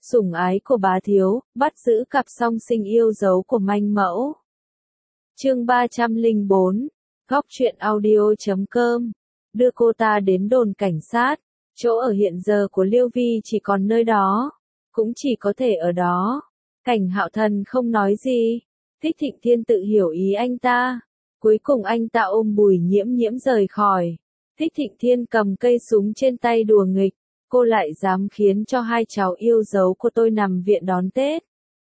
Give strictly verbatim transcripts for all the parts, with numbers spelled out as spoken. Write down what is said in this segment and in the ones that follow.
sủng ái của bá thiếu, bắt giữ cặp song sinh yêu dấu của manh mẫu. Chương ba trăm lẻ bốn, góc truyện audio chấm com, đưa cô ta đến đồn cảnh sát, chỗ ở hiện giờ của Liêu Vi chỉ còn nơi đó, cũng chỉ có thể ở đó. Cảnh Hạo Thần không nói gì, Thích Thịnh Thiên tự hiểu ý anh ta, cuối cùng anh ta ôm Bùi Nhiễm Nhiễm rời khỏi. Thích Thịnh Thiên cầm cây súng trên tay đùa nghịch, cô lại dám khiến cho hai cháu yêu dấu của tôi nằm viện đón Tết.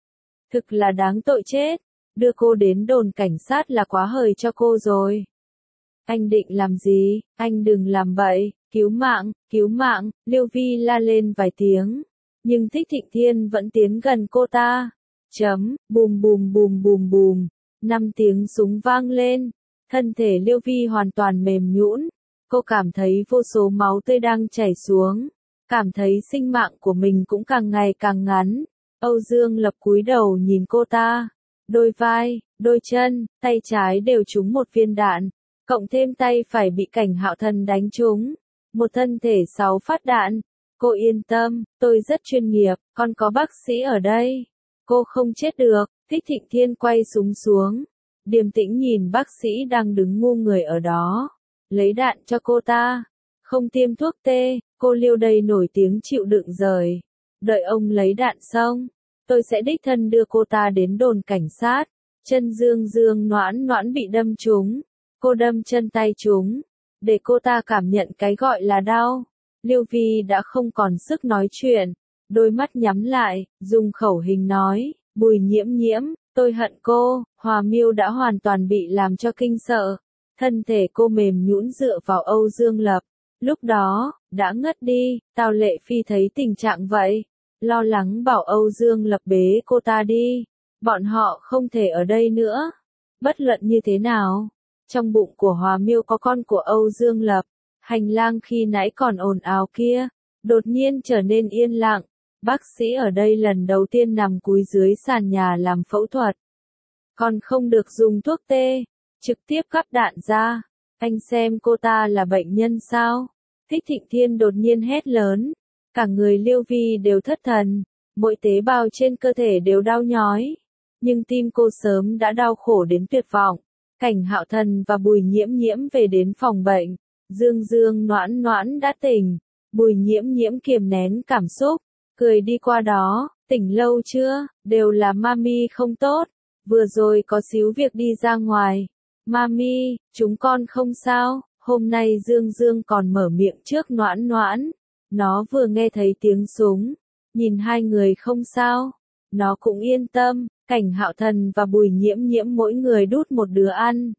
Thực là đáng tội chết, đưa cô đến đồn cảnh sát là quá hời cho cô rồi. Anh định làm gì, anh đừng làm bậy, cứu mạng, cứu mạng, Liêu Vi la lên vài tiếng, nhưng Thích Thịnh Thiên vẫn tiến gần cô ta. Chấm, bùm bùm bùm bùm bùm, năm tiếng súng vang lên, thân thể Liêu Vi hoàn toàn mềm nhũn, cô cảm thấy vô số máu tươi đang chảy xuống, cảm thấy sinh mạng của mình cũng càng ngày càng ngắn. Âu Dương Lập cúi đầu nhìn cô ta, đôi vai, đôi chân, tay trái đều trúng một viên đạn, cộng thêm tay phải bị Cảnh Hạo Thần đánh trúng, một thân thể sáu phát đạn. Cô yên tâm, tôi rất chuyên nghiệp, còn có bác sĩ ở đây. Cô không chết được. Thích Thịnh Thiên quay súng xuống, điềm tĩnh nhìn bác sĩ đang đứng ngu người ở đó, lấy đạn cho cô ta. Không tiêm thuốc tê, cô Liêu đây nổi tiếng chịu đựng rời. Đợi ông lấy đạn xong, tôi sẽ đích thân đưa cô ta đến đồn cảnh sát. Chân Dương Dương Noãn Noãn bị đâm trúng, cô đâm chân tay trúng, để cô ta cảm nhận cái gọi là đau. Liêu Vi đã không còn sức nói chuyện, đôi mắt nhắm lại, dùng khẩu hình nói, Bùi Nhiễm Nhiễm, tôi hận cô. Hòa Miêu đã hoàn toàn bị làm cho kinh sợ, thân thể cô mềm nhũn dựa vào Âu Dương Lập, lúc đó, đã ngất đi. Tào Lệ Phi thấy tình trạng vậy, lo lắng bảo Âu Dương Lập bế cô ta đi, bọn họ không thể ở đây nữa. Bất luận như thế nào, trong bụng của Hòa Miêu có con của Âu Dương Lập. Hành lang khi nãy còn ồn ào kia, đột nhiên trở nên yên lặng. Bác sĩ ở đây lần đầu tiên nằm cúi dưới sàn nhà làm phẫu thuật. Còn không được dùng thuốc tê, trực tiếp cắp đạn ra. Anh xem cô ta là bệnh nhân sao? Thích Thịnh Thiên đột nhiên hét lớn. Cả người Liêu Vi đều thất thần, mỗi tế bào trên cơ thể đều đau nhói. Nhưng tim cô sớm đã đau khổ đến tuyệt vọng. Cảnh Hạo Thần và Bùi Nhiễm Nhiễm về đến phòng bệnh. Dương Dương Noãn Noãn đã tỉnh, Bùi Nhiễm Nhiễm kiềm nén cảm xúc, cười đi qua đó, tỉnh lâu chưa, đều là Mami không tốt, vừa rồi có xíu việc đi ra ngoài. Mami, chúng con không sao. Hôm nay Dương Dương còn mở miệng trước Noãn Noãn, nó vừa nghe thấy tiếng súng, nhìn hai người không sao, nó cũng yên tâm. Cảnh Hạo Thần và Bùi Nhiễm Nhiễm mỗi người đút một đứa ăn.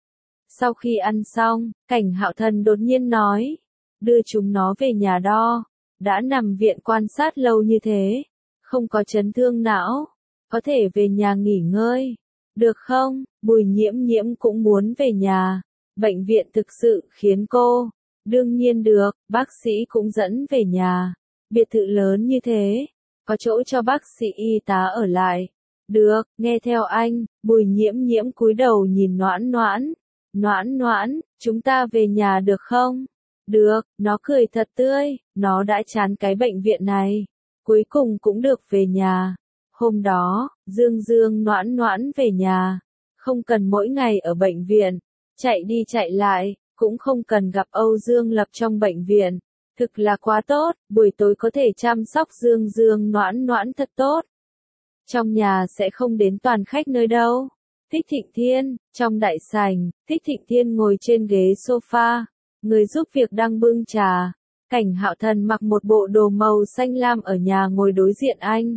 Sau khi ăn xong, Cảnh Hạo Thần đột nhiên nói, đưa chúng nó về nhà đo, đã nằm viện quan sát lâu như thế, không có chấn thương não, có thể về nhà nghỉ ngơi, được không? Bùi Nhiễm Nhiễm cũng muốn về nhà, bệnh viện thực sự khiến cô, đương nhiên được, bác sĩ cũng dẫn về nhà, biệt thự lớn như thế, có chỗ cho bác sĩ y tá ở lại, được, nghe theo anh. Bùi Nhiễm Nhiễm cúi đầu nhìn Noãn Noãn. Noãn Noãn, chúng ta về nhà được không? Được, nó cười thật tươi, nó đã chán cái bệnh viện này, cuối cùng cũng được về nhà. Hôm đó, Dương Dương Noãn Noãn về nhà, không cần mỗi ngày ở bệnh viện, chạy đi chạy lại, cũng không cần gặp Âu Dương Lập trong bệnh viện, thực là quá tốt, buổi tối có thể chăm sóc Dương Dương Noãn Noãn thật tốt. Trong nhà sẽ không đến toàn khách nơi đâu. Thích Thịnh Thiên, trong đại sảnh, Thích Thịnh Thiên ngồi trên ghế sofa, người giúp việc đang bưng trà. Cảnh Hạo Thần mặc một bộ đồ màu xanh lam ở nhà ngồi đối diện anh.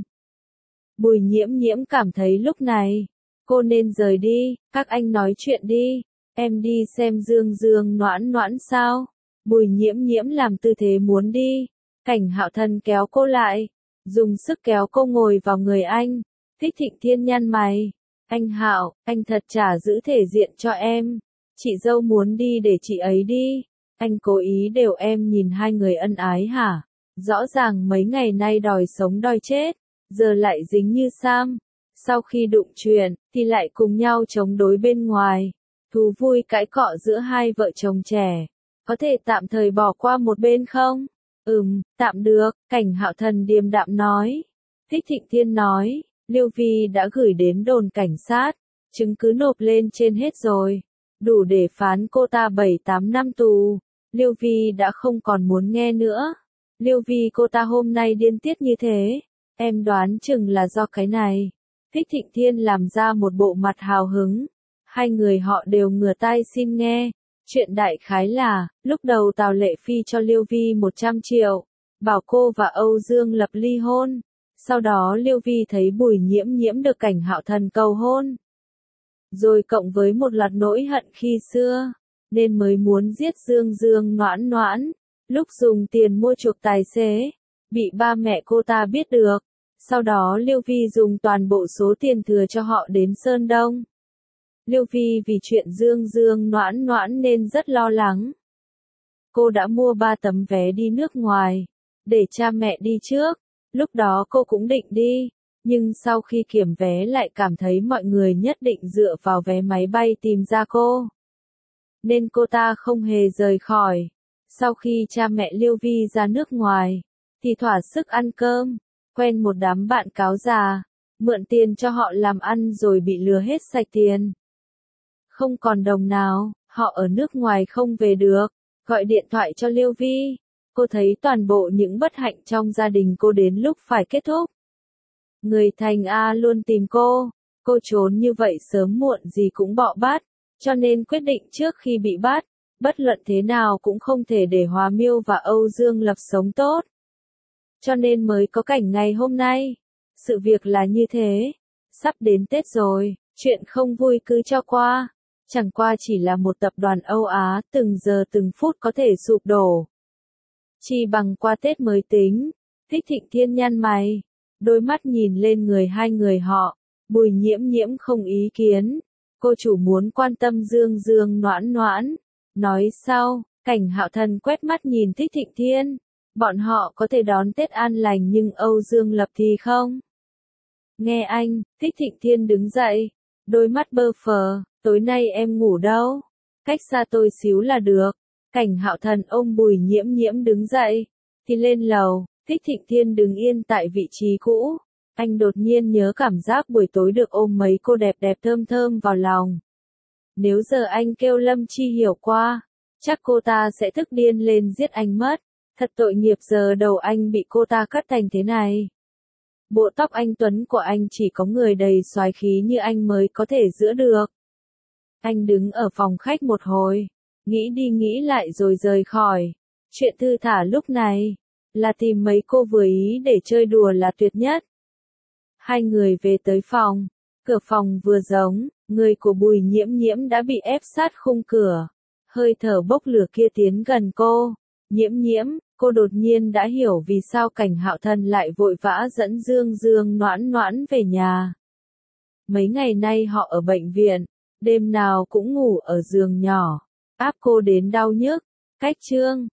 Bùi Nhiễm Nhiễm cảm thấy lúc này, cô nên rời đi, các anh nói chuyện đi, em đi xem Dương Dương Noãn Noãn sao? Bùi Nhiễm Nhiễm làm tư thế muốn đi, Cảnh Hạo Thần kéo cô lại, dùng sức kéo cô ngồi vào người anh. Thích Thịnh Thiên nhăn mày. Anh Hạo, anh thật chả giữ thể diện cho em. Chị dâu muốn đi để chị ấy đi. Anh cố ý đều em nhìn hai người ân ái hả? Rõ ràng mấy ngày nay đòi sống đòi chết, giờ lại dính như Sam. Sau khi đụng chuyện, thì lại cùng nhau chống đối bên ngoài. Thú vui cãi cọ giữa hai vợ chồng trẻ. Có thể tạm thời bỏ qua một bên không? Ừm, tạm được, Cảnh Hạo Thần điềm đạm nói. Thích Thịnh Thiên nói, Liêu Vi đã gửi đến đồn cảnh sát, chứng cứ nộp lên trên hết rồi, đủ để phán cô ta bảy tám năm tù. Liêu Vi đã không còn muốn nghe nữa. Liêu Vi cô ta hôm nay điên tiết như thế, em đoán chừng là do cái này. Thích Thịnh Thiên làm ra một bộ mặt hào hứng. Hai người họ đều ngửa tai xin nghe. Chuyện đại khái là, lúc đầu Tào Lệ Phi cho Liêu Vi một trăm triệu, bảo cô và Âu Dương Lập ly hôn. Sau đó Liêu Vi thấy Bùi Nhiễm Nhiễm được Cảnh Hạo Thần cầu hôn. Rồi cộng với một loạt nỗi hận khi xưa, nên mới muốn giết Dương Dương Noãn Noãn. Lúc dùng tiền mua chuộc tài xế, bị ba mẹ cô ta biết được. Sau đó Liêu Vi dùng toàn bộ số tiền thừa cho họ đến Sơn Đông. Liêu Vi vì chuyện Dương Dương Noãn Noãn nên rất lo lắng. Cô đã mua ba tấm vé đi nước ngoài, để cha mẹ đi trước. Lúc đó cô cũng định đi, nhưng sau khi kiểm vé lại cảm thấy mọi người nhất định dựa vào vé máy bay tìm ra cô. Nên cô ta không hề rời khỏi. Sau khi cha mẹ Liêu Vi ra nước ngoài, thì thỏa sức ăn cơm, quen một đám bạn cáo già, mượn tiền cho họ làm ăn rồi bị lừa hết sạch tiền. Không còn đồng nào, họ ở nước ngoài không về được, gọi điện thoại cho Liêu Vi. Cô thấy toàn bộ những bất hạnh trong gia đình cô đến lúc phải kết thúc. Người thành A luôn tìm cô, cô trốn như vậy sớm muộn gì cũng bọ bắt, cho nên quyết định trước khi bị bắt, bất luận thế nào cũng không thể để Hòa Miêu và Âu Dương Lập sống tốt. Cho nên mới có cảnh ngày hôm nay. Sự việc là như thế. Sắp đến Tết rồi, chuyện không vui cứ cho qua. Chẳng qua chỉ là một tập đoàn Âu Á từng giờ từng phút có thể sụp đổ. Chỉ bằng qua Tết mới tính. Thích Thịnh Thiên nhăn mày, đôi mắt nhìn lên người hai người họ. Bùi Nhiễm Nhiễm không ý kiến. Cô chủ muốn quan tâm Dương Dương Noãn Noãn. Nói sau, Cảnh Hạo Thần quét mắt nhìn Thích Thịnh Thiên. Bọn họ có thể đón Tết an lành nhưng Âu Dương Lập thì không. Nghe anh, Thích Thịnh Thiên đứng dậy, đôi mắt bơ phờ, tối nay em ngủ đâu? Cách xa tôi xíu là được. Cảnh Hạo Thần ôm Bùi Nhiễm Nhiễm đứng dậy, thì lên lầu. Thích Thịnh Thiên đứng yên tại vị trí cũ. Anh đột nhiên nhớ cảm giác buổi tối được ôm mấy cô đẹp đẹp thơm thơm vào lòng. Nếu giờ anh kêu Lâm Chi Hiểu qua, chắc cô ta sẽ tức điên lên giết anh mất. Thật tội nghiệp giờ đầu anh bị cô ta cắt thành thế này. Bộ tóc anh tuấn của anh chỉ có người đầy soái khí như anh mới có thể giữ được. Anh đứng ở phòng khách một hồi, nghĩ đi nghĩ lại rồi rời khỏi. Chuyện thư thả lúc này, là tìm mấy cô vừa ý để chơi đùa là tuyệt nhất. Hai người về tới phòng, cửa phòng vừa giống, người của Bùi Nhiễm Nhiễm đã bị ép sát khung cửa. Hơi thở bốc lửa kia tiến gần cô. Nhiễm Nhiễm, cô đột nhiên đã hiểu vì sao Cảnh Hạo Thần lại vội vã dẫn Dương Dương Noãn Noãn về nhà. Mấy ngày nay họ ở bệnh viện, đêm nào cũng ngủ ở giường nhỏ, áp cô đến đau nhức. Cách chương